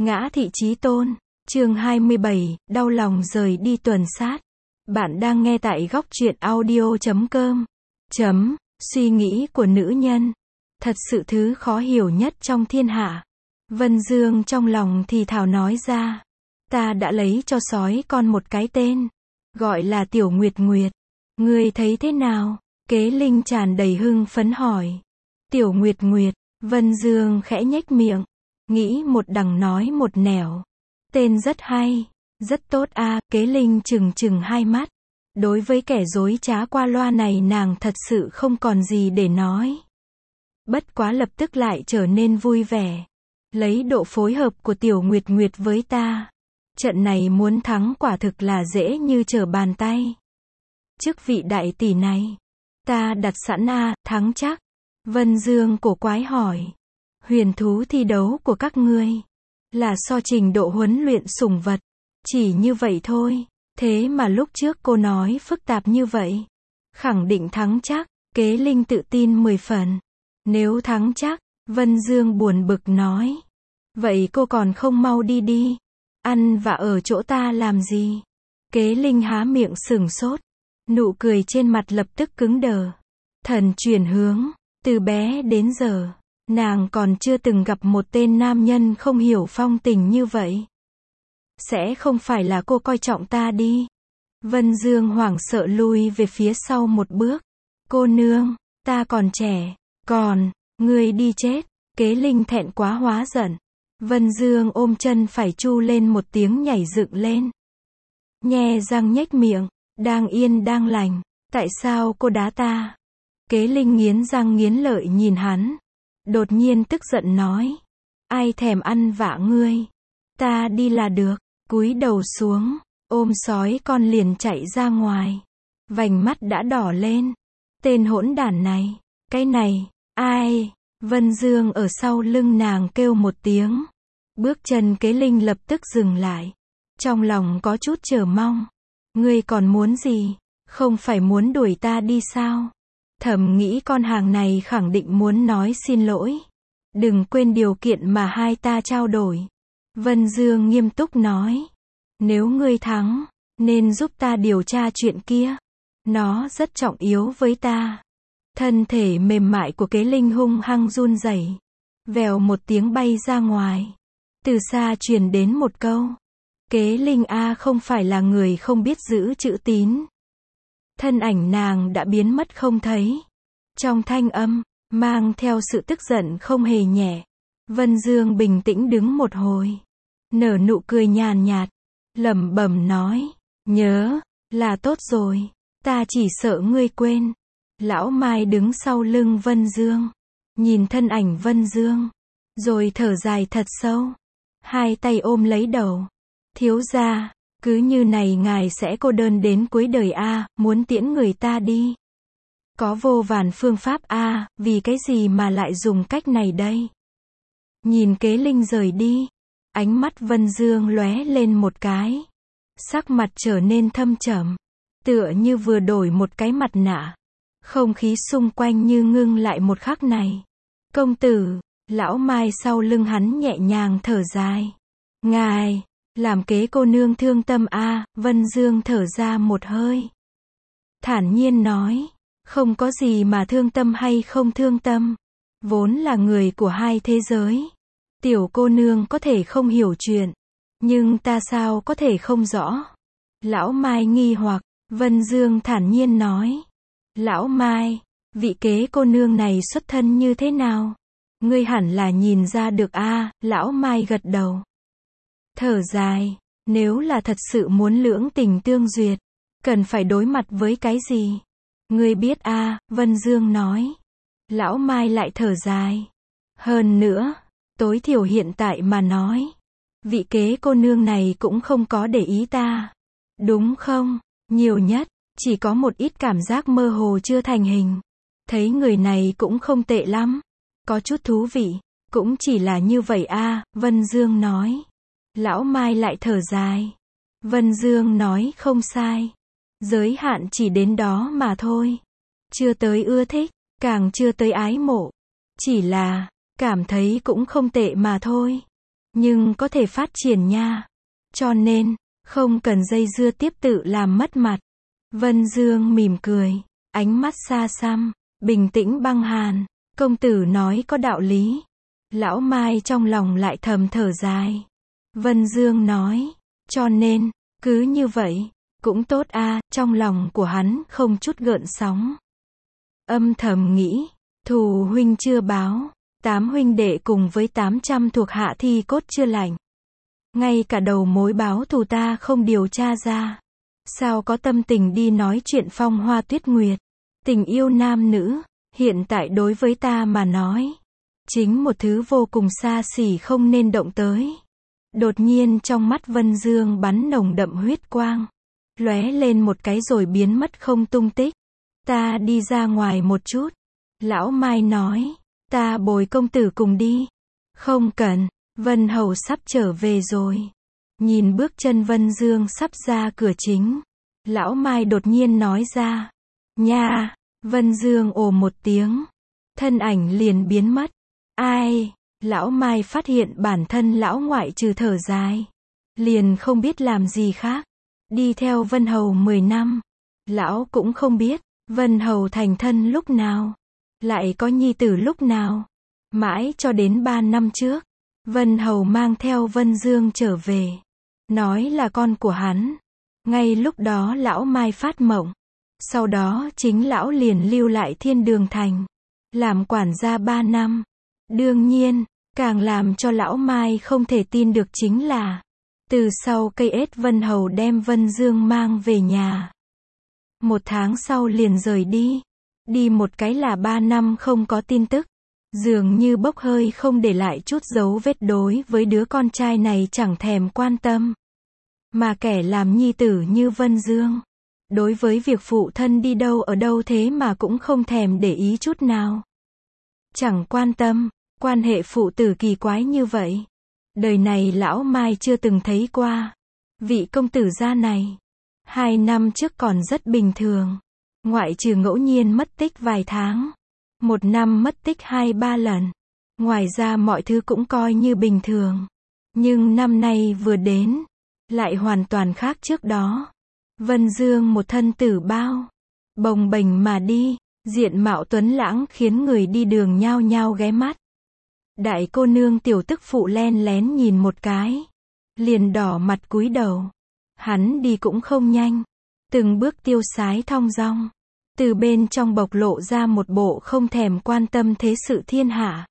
Ngã thị chí tôn, chương 27, đau lòng rời đi tuần sát. Bạn đang nghe tại góc truyện audio.com. Suy nghĩ của nữ nhân. Thật sự thứ khó hiểu nhất trong thiên hạ. Vân Dương trong lòng thì thào nói ra. Ta đã lấy cho sói con một cái tên. Gọi là Tiểu Nguyệt Nguyệt. Ngươi thấy thế nào? Kế Linh tràn đầy hưng phấn hỏi. Tiểu Nguyệt Nguyệt, Vân Dương khẽ nhếch miệng. Nghĩ một đằng nói một nẻo. Tên rất hay, rất tốt a. Kế Linh trừng trừng hai mắt. Đối với kẻ dối trá qua loa này nàng thật sự không còn gì để nói. Bất quá lập tức lại trở nên vui vẻ. Lấy độ phối hợp của Tiểu Nguyệt Nguyệt với ta. Trận này muốn thắng quả thực là dễ như trở bàn tay. Chức vị đại tỷ này, ta đặt sẵn a, thắng chắc. Vân Dương cổ quái hỏi. Huyền thú thi đấu của các ngươi là so trình độ huấn luyện sủng vật. Chỉ như vậy thôi. Thế mà lúc trước cô nói phức tạp như vậy. Khẳng định thắng chắc. Kế Linh tự tin 10 phần. Nếu thắng chắc, Vân Dương buồn bực nói. Vậy cô còn không mau đi đi. Ăn và ở chỗ ta làm gì? Kế Linh há miệng sửng sốt. Nụ cười trên mặt lập tức cứng đờ. Thần chuyển hướng. Từ bé đến giờ, nàng còn chưa từng gặp một tên nam nhân không hiểu phong tình như vậy. Sẽ không phải là cô coi trọng ta đi. Vân Dương hoảng sợ lui về phía sau một bước. Cô nương, ta còn trẻ. Còn, ngươi đi chết. Kế Linh thẹn quá hóa giận. Vân Dương ôm chân phải chu lên một tiếng nhảy dựng lên. Nhe răng nhếch miệng. Đang yên đang lành. Tại sao cô đá ta? Kế Linh nghiến răng nghiến lợi nhìn hắn. Đột nhiên tức giận nói. Ai thèm ăn vạ ngươi? Ta đi là được. Cúi đầu xuống. Ôm sói con liền chạy ra ngoài. Vành mắt đã đỏ lên. Tên hỗn đản này. Cái này. Ai? Vân Dương ở sau lưng nàng kêu một tiếng. Bước chân Kế Linh lập tức dừng lại. Trong lòng có chút chờ mong. Ngươi còn muốn gì? Không phải muốn đuổi ta đi sao? Thầm nghĩ con hàng này khẳng định muốn nói xin lỗi. Đừng quên điều kiện mà hai ta trao đổi. Vân Dương nghiêm túc nói. Nếu ngươi thắng, nên giúp ta điều tra chuyện kia. Nó rất trọng yếu với ta. Thân thể mềm mại của Kế Linh hung hăng run rẩy. Vèo một tiếng bay ra ngoài. Từ xa truyền đến một câu. Kế Linh a không phải là người không biết giữ chữ tín. Thân ảnh nàng đã biến mất không thấy. Trong thanh âm, mang theo sự tức giận không hề nhẹ. Vân Dương bình tĩnh đứng một hồi. Nở nụ cười nhàn nhạt. Lẩm bẩm nói. Nhớ, là tốt rồi. Ta chỉ sợ ngươi quên. Lão Mai đứng sau lưng Vân Dương. Nhìn thân ảnh Vân Dương. Rồi thở dài thật sâu. Hai tay ôm lấy đầu. Thiếu gia. Cứ như này ngài sẽ cô đơn đến cuối đời a, muốn tiễn người ta đi. Có vô vàn phương pháp a, vì cái gì mà lại dùng cách này đây? Nhìn Kế Linh rời đi, ánh mắt Vân Dương lóe lên một cái. Sắc mặt trở nên thâm trầm, tựa như vừa đổi một cái mặt nạ. Không khí xung quanh như ngưng lại một khắc này. Công tử, lão Mai sau lưng hắn nhẹ nhàng thở dài. Ngài làm Kế cô nương thương tâm a. Vân Dương thở ra một hơi. Thản nhiên nói. Không có gì mà thương tâm hay không thương tâm. Vốn là người của hai thế giới. Tiểu cô nương có thể không hiểu chuyện. Nhưng ta sao có thể không rõ. Lão Mai nghi hoặc. Vân Dương thản nhiên nói. Lão Mai, vị Kế cô nương này xuất thân như thế nào? Ngươi hẳn là nhìn ra được a. Lão Mai gật đầu. Thở dài, nếu là thật sự muốn lưỡng tình tương duyệt, cần phải đối mặt với cái gì? Ngươi biết a, Vân Dương nói. Lão Mai lại thở dài. Hơn nữa, tối thiểu hiện tại mà nói, vị Kế cô nương này cũng không có để ý ta. Đúng không? Nhiều nhất, chỉ có một ít cảm giác mơ hồ chưa thành hình. Thấy người này cũng không tệ lắm. Có chút thú vị, cũng chỉ là như vậy a, Vân Dương nói. Lão Mai lại thở dài. Vân Dương nói không sai. Giới hạn chỉ đến đó mà thôi. Chưa tới ưa thích, càng chưa tới ái mộ. Chỉ là, cảm thấy cũng không tệ mà thôi. nhưng có thể phát triển nha. Cho nên, không cần dây dưa tiếp tự làm mất mặt. Vân Dương mỉm cười, ánh mắt xa xăm, bình tĩnh băng hàn. Công tử nói có đạo lý. Lão Mai trong lòng lại thầm thở dài. Vân Dương nói, cho nên, cứ như vậy, cũng tốt a. Trong lòng của hắn không chút gợn sóng. Âm thầm nghĩ, thù huynh chưa báo, 8 huynh đệ cùng với 800 thuộc hạ thi cốt chưa lành. Ngay cả đầu mối báo thù ta không điều tra ra. Sao có tâm tình đi nói chuyện phong hoa tuyết nguyệt. Tình yêu nam nữ, hiện tại đối với ta mà nói, chính một thứ vô cùng xa xỉ không nên động tới. Đột nhiên trong mắt Vân Dương bắn nồng đậm huyết quang, lóe lên một cái rồi biến mất không tung tích. Ta đi ra ngoài một chút. Lão Mai nói, ta bồi công tử cùng đi. Không cần, Vân Hầu sắp trở về rồi. Nhìn bước chân Vân Dương sắp ra cửa chính, Lão Mai đột nhiên nói ra, nha. Vân Dương ồ một tiếng, thân ảnh liền biến mất. Ai? Lão Mai phát hiện bản thân lão ngoại trừ thở dài, liền không biết làm gì khác. Đi theo Vân Hầu 10 năm, lão cũng không biết Vân Hầu thành thân lúc nào, lại có nhi tử lúc nào. Mãi cho đến 3 năm trước, Vân Hầu mang theo Vân Dương trở về, nói là con của hắn. Ngay lúc đó lão Mai phát mộng. Sau đó chính lão liền lưu lại Thiên Đường Thành, làm quản gia 3 năm. Đương nhiên, càng làm cho lão Mai không thể tin được chính là, từ sau cây ết Vân Hầu đem Vân Dương mang về nhà. 1 tháng sau liền rời đi. Đi một cái là 3 năm không có tin tức. Dường như bốc hơi không để lại chút dấu vết. Đối với đứa con trai này chẳng thèm quan tâm. Mà kẻ làm nhi tử như Vân Dương, đối với việc phụ thân đi đâu ở đâu thế mà cũng không thèm để ý chút nào. Chẳng quan tâm, quan hệ phụ tử kỳ quái như vậy. Đời này lão Mai chưa từng thấy qua. Vị công tử gia này, 2 năm trước còn rất bình thường. Ngoại trừ ngẫu nhiên mất tích vài tháng. 1 năm mất tích 2-3 lần. Ngoài ra mọi thứ cũng coi như bình thường. Nhưng năm nay vừa đến, lại hoàn toàn khác trước đó. Vân Dương một thân tử bao, bồng bềnh mà đi, diện mạo tuấn lãng khiến người đi đường nhao nhao ghé mắt. Đại cô nương tiểu tức phụ len lén nhìn một cái, liền đỏ mặt cúi đầu. Hắn đi cũng không nhanh, từng bước tiêu sái thong dong, từ bên trong bộc lộ ra một bộ không thèm quan tâm thế sự thiên hạ.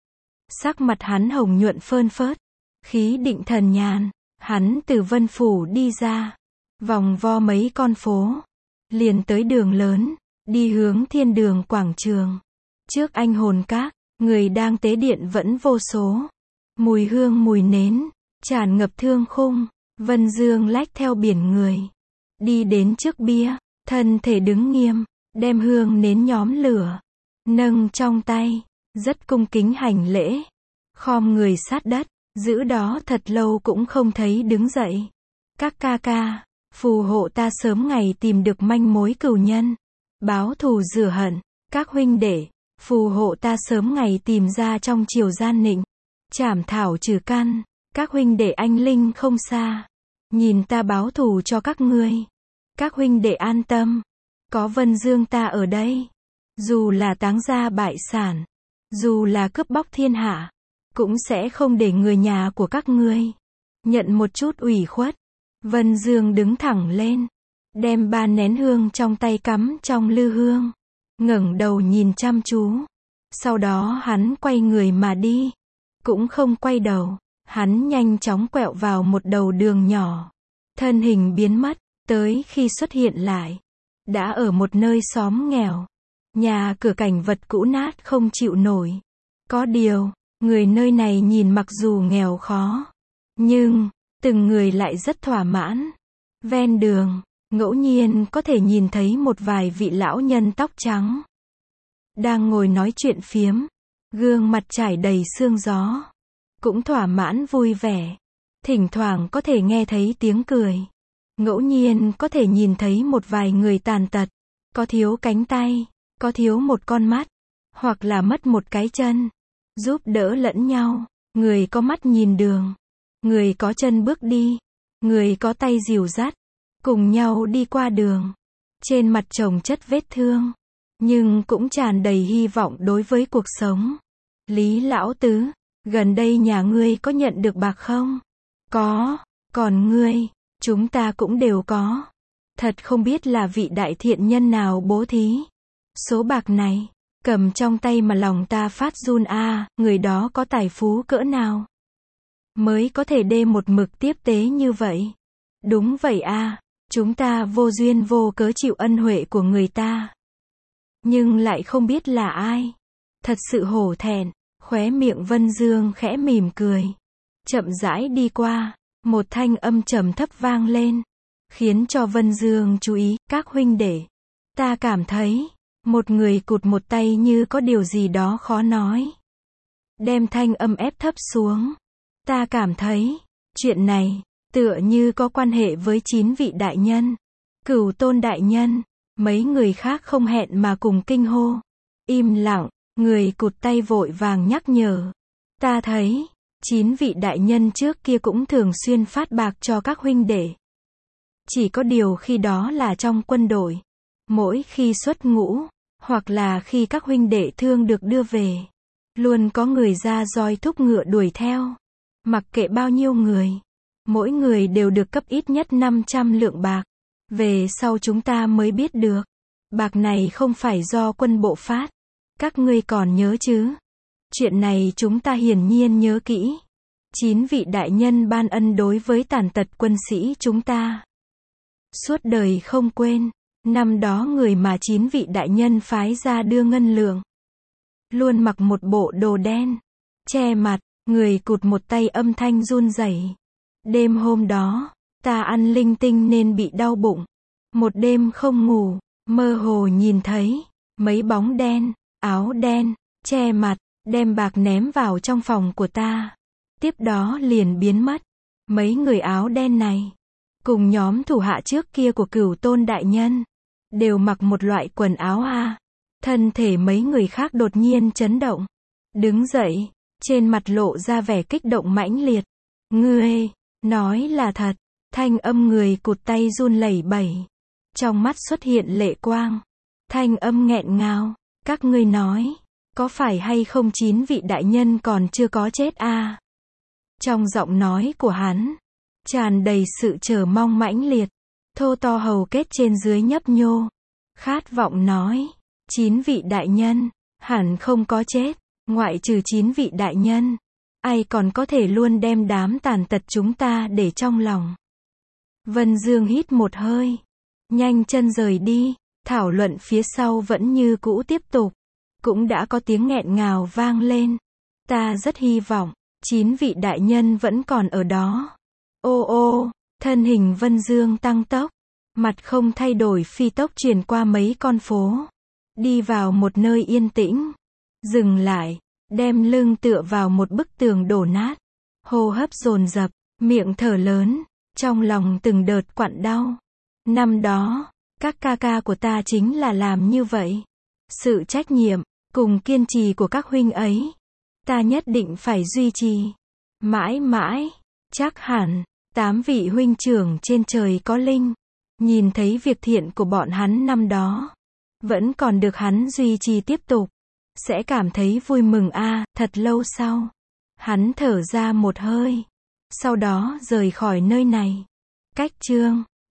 Sắc mặt hắn hồng nhuận phơn phớt, khí định thần nhàn. Hắn từ Vân Phủ đi ra, vòng vo mấy con phố, liền tới đường lớn, đi hướng Thiên Đường quảng trường. Trước Anh Hồn Các, người đang tế điện vẫn vô số. Mùi hương mùi nến, tràn ngập thương khung. Vân Dương lách theo biển người, đi đến trước bia, thân thể đứng nghiêm, đem hương nến nhóm lửa, nâng trong tay, rất cung kính hành lễ, khom người sát đất. Giữ đó thật lâu cũng không thấy đứng dậy. Các ca ca, phù hộ ta sớm ngày tìm được manh mối cừu nhân, báo thù rửa hận. Các huynh đệ, phù hộ ta sớm ngày tìm ra trong triều gian nịnh, trảm thảo trừ căn. Các huynh đệ anh linh không xa, nhìn ta báo thù cho các ngươi. Các huynh đệ an tâm, có Vân Dương ta ở đây. Dù là táng gia bại sản, dù là cướp bóc thiên hạ, cũng sẽ không để người nhà của các ngươi nhận một chút ủy khuất. Vân Dương đứng thẳng lên, đem 3 nén hương trong tay cắm trong lư hương, ngẩng đầu nhìn chăm chú. Sau đó hắn quay người mà đi, cũng không quay đầu, hắn nhanh chóng quẹo vào một đầu đường nhỏ, thân hình biến mất, tới khi xuất hiện lại, đã ở một nơi xóm nghèo, nhà cửa cảnh vật cũ nát không chịu nổi. Có điều, người nơi này nhìn mặc dù nghèo khó, nhưng từng người lại rất thỏa mãn. Ven đường, ngẫu nhiên có thể nhìn thấy một vài vị lão nhân tóc trắng, đang ngồi nói chuyện phiếm, gương mặt trải đầy sương gió, cũng thỏa mãn vui vẻ. Thỉnh thoảng có thể nghe thấy tiếng cười. Ngẫu nhiên có thể nhìn thấy một vài người tàn tật, có thiếu cánh tay, có thiếu một con mắt, hoặc là mất một cái chân, giúp đỡ lẫn nhau. người có mắt nhìn đường, người có chân bước đi, người có tay dìu dắt, cùng nhau đi qua đường. Trên mặt chồng chất vết thương, nhưng cũng tràn đầy hy vọng đối với cuộc sống. Lý lão tứ, gần đây nhà ngươi có nhận được bạc không? Có, còn ngươi, chúng ta cũng đều có. Thật không biết là vị đại thiện nhân nào bố thí. Số bạc này, cầm trong tay mà lòng ta phát run a, người đó có tài phú cỡ nào? Mới có thể đê một mực tiếp tế như vậy. Đúng vậy a, chúng ta vô duyên vô cớ chịu ân huệ của người ta. Nhưng lại không biết là ai. Thật sự hổ thẹn, khóe miệng Vân Dương khẽ mỉm cười. Chậm rãi đi qua, một thanh âm trầm thấp vang lên, khiến cho Vân Dương chú ý, các huynh đệ. Ta cảm thấy, một người cụt một tay như có điều gì đó khó nói. Đem thanh âm ép thấp xuống. Ta cảm thấy, chuyện này, tựa như có quan hệ với 9 vị đại nhân. Cửu Tôn đại nhân, mấy người khác không hẹn mà cùng kinh hô. Im lặng, người cụt tay vội vàng nhắc nhở. Ta thấy, 9 vị đại nhân trước kia cũng thường xuyên phát bạc cho các huynh đệ. Chỉ có điều khi đó là trong quân đội. Mỗi khi xuất ngũ, hoặc là khi các huynh đệ thương được đưa về, luôn có người ra roi thúc ngựa đuổi theo. Mặc kệ bao nhiêu người, mỗi người đều được cấp ít nhất 500 lượng bạc. Về sau chúng ta mới biết được, bạc này không phải do quân bộ phát. Các ngươi còn nhớ chứ? Chuyện này chúng ta hiển nhiên nhớ kỹ. 9 vị đại nhân ban ân đối với tàn tật quân sĩ chúng ta. Suốt đời không quên, năm đó người mà 9 vị đại nhân phái ra đưa ngân lượng. Luôn mặc một bộ đồ đen, che mặt, người cụt một tay âm thanh run rẩy. Đêm hôm đó, ta ăn linh tinh nên bị đau bụng. Một đêm không ngủ, mơ hồ nhìn thấy mấy bóng đen, áo đen, che mặt, đem bạc ném vào trong phòng của ta. Tiếp đó liền biến mất. Mấy người áo đen này, cùng nhóm thủ hạ trước kia của Cửu Tôn đại nhân, đều mặc một loại quần áo a. Thân thể mấy người khác đột nhiên chấn động. Đứng dậy, trên mặt lộ ra vẻ kích động mãnh liệt. Ngươi, nói là thật. Thanh âm người cụt tay run lẩy bẩy. Trong mắt xuất hiện lệ quang. Thanh âm nghẹn ngào. Các ngươi nói, có phải hay không 9 vị đại nhân còn chưa có chết a? Trong giọng nói của hắn, tràn đầy sự chờ mong mãnh liệt. Thô to hầu kết trên dưới nhấp nhô. Khát vọng nói, 9 vị đại nhân, hẳn không có chết. Ngoại trừ 9 vị đại nhân, ai còn có thể luôn đem đám tàn tật chúng ta để trong lòng. Vân Dương hít một hơi, nhanh chân rời đi. Thảo luận phía sau vẫn như cũ tiếp tục. Cũng đã có tiếng nghẹn ngào vang lên. Ta rất hy vọng 9 vị đại nhân vẫn còn ở đó. Ô ô, thân hình Vân Dương tăng tốc, mặt không thay đổi phi tốc truyền qua mấy con phố, đi vào một nơi yên tĩnh, dừng lại, đem lưng tựa vào một bức tường đổ nát, hô hấp dồn dập, miệng thở lớn, trong lòng từng đợt quặn đau. Năm đó, các ca ca của ta chính là làm như vậy. Sự trách nhiệm, cùng kiên trì của các huynh ấy, ta nhất định phải duy trì. Mãi mãi, chắc hẳn, 8 vị huynh trưởng trên trời có linh, nhìn thấy việc thiện của bọn hắn năm đó, vẫn còn được hắn duy trì tiếp tục, sẽ cảm thấy vui mừng a. Thật lâu sau, hắn thở ra một hơi, sau đó rời khỏi nơi này. Cách chương